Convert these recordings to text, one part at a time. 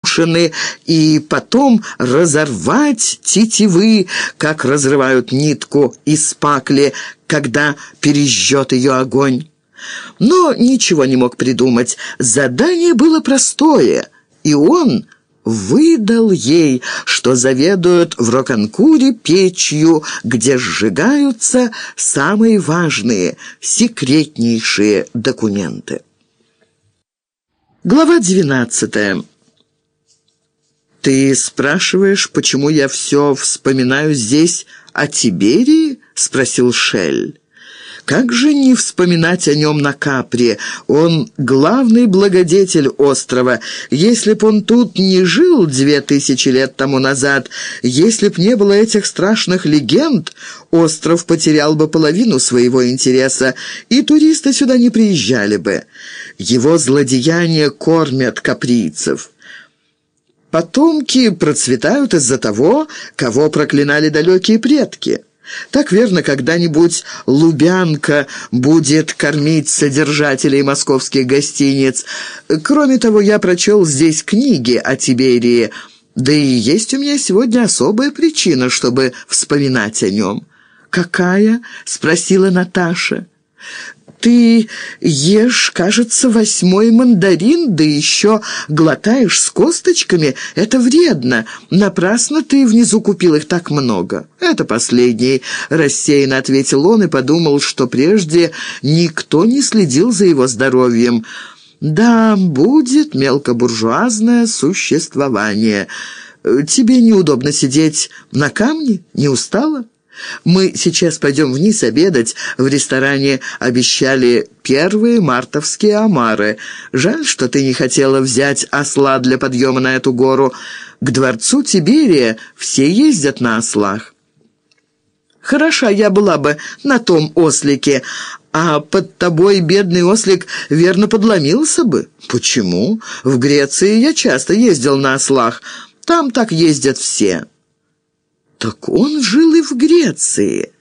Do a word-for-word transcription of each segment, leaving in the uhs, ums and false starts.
жемчужины и потом разорвать тетивы, как разрывают нитку из пакли, когда пережжет ее огонь. Но ничего не мог придумать. Задание было простое, и он выдал ей, что заведует в Роканкуре печью, где сжигаются самые важные, секретнейшие документы. Глава двенадцатая. «Ты спрашиваешь, почему я все вспоминаю здесь о Тиберии?» — спросил Шель. «Как же не вспоминать о нем на Капри? Он главный благодетель острова. Если б он тут не жил две тысячи лет тому назад, если б не было этих страшных легенд, остров потерял бы половину своего интереса, и туристы сюда не приезжали бы. Его злодеяния кормят каприйцев. Потомки процветают из-за того, кого проклинали далекие предки». Так верно, когда-нибудь Лубянка будет кормить содержателей московских гостиниц. Кроме того, я прочел здесь книги о Тиберии, да и есть у меня сегодня особая причина, чтобы вспоминать о нем». «Какая?» — спросила Наташа. «Ты ешь, кажется, восьмой мандарин, да еще глотаешь с косточками. Это вредно. Напрасно ты внизу купил их так много». «Это последний», — рассеянно ответил он и подумал, что прежде никто не следил за его здоровьем. «Да, будет мелкобуржуазное существование. Тебе неудобно сидеть на камне? Не устала? Мы сейчас пойдем вниз обедать. В ресторане обещали первые мартовские омары. Жаль, что ты не хотела взять осла для подъема на эту гору. К дворцу Тиберия все ездят на ослах». «Хороша я была бы на том ослике, а под тобой бедный ослик верно подломился бы». «Почему? В Греции я часто ездил на ослах. Там так ездят все». «Так он жил и в Греции.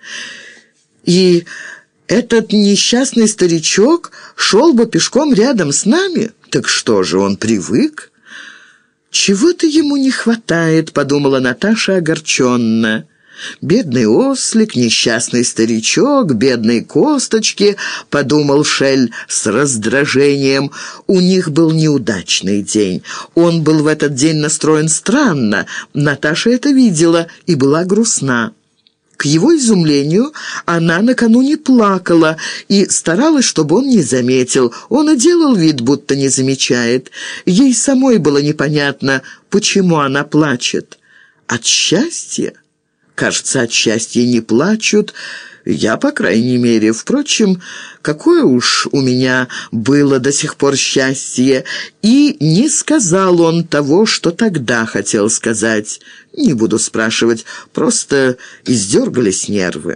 И этот несчастный старичок шел бы пешком рядом с нами? Так что же, он привык?» «Чего-то ему не хватает», — подумала Наташа огорченно. «Бедный ослик, несчастный старичок, бедные косточки», — подумал Шель с раздражением. У них был неудачный день. Он был в этот день настроен странно. Наташа это видела и была грустна. К его изумлению, она накануне плакала и старалась, чтобы он не заметил. Он и делал вид, будто не замечает. Ей самой было непонятно, почему она плачет. От счастья? Кажется, от счастья не плачут. Я, по крайней мере. Впрочем, какое уж у меня было до сих пор счастье. И не сказал он того, что тогда хотел сказать. Не буду спрашивать, просто издергались нервы.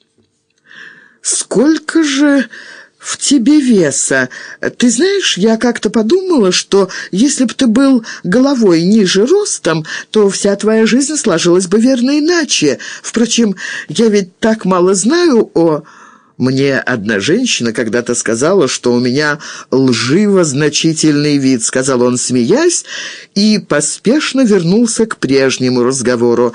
«Сколько же в тебе веса? Ты знаешь, я как-то подумала, что если бы ты был головой ниже ростом, то вся твоя жизнь сложилась бы верно иначе. Впрочем, я ведь так мало знаю о...» «Мне одна женщина когда-то сказала, что у меня лживо-значительный вид», — сказал он, смеясь, и поспешно вернулся к прежнему разговору.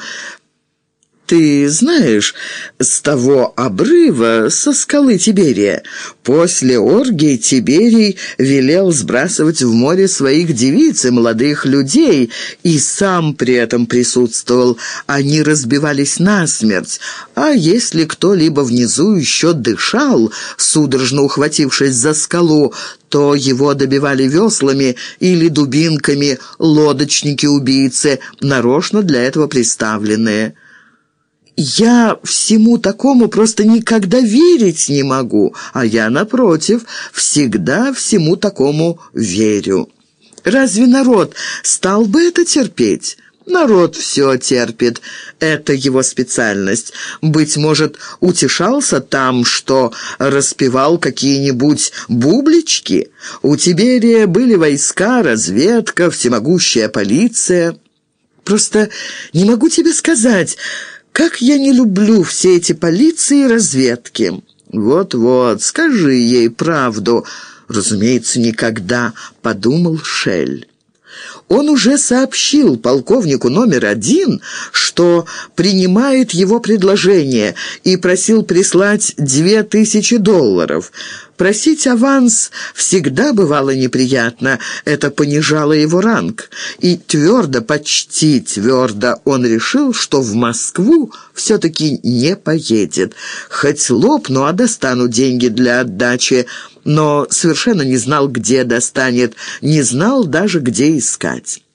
«Ты знаешь, с того обрыва, со скалы Тиберия, после оргии Тиберий велел сбрасывать в море своих девиц и молодых людей, и сам при этом присутствовал. Они разбивались насмерть, а если кто-либо внизу еще дышал, судорожно ухватившись за скалу, то его добивали веслами или дубинками лодочники-убийцы, нарочно для этого приставленные». «Я всему такому просто никогда верить не могу, а я, напротив, всегда всему такому верю. Разве народ стал бы это терпеть?» «Народ все терпит. Это его специальность. Быть может, утешался там, что распевал какие-нибудь бублички? У Тиберия были войска, разведка, всемогущая полиция. Просто не могу тебе сказать, как я не люблю все эти полиции и разведки». «Вот-вот, скажи ей правду». «Разумеется, никогда», — подумал Шель. Он уже сообщил полковнику номер один, что принимает его предложение, и просил прислать две тысячи долларов. Просить аванс всегда бывало неприятно, это понижало его ранг. И твердо, почти твердо он решил, что в Москву все-таки не поедет. Хоть лопну, а достану деньги для отдачи, но совершенно не знал, где достанет, не знал даже, где искать.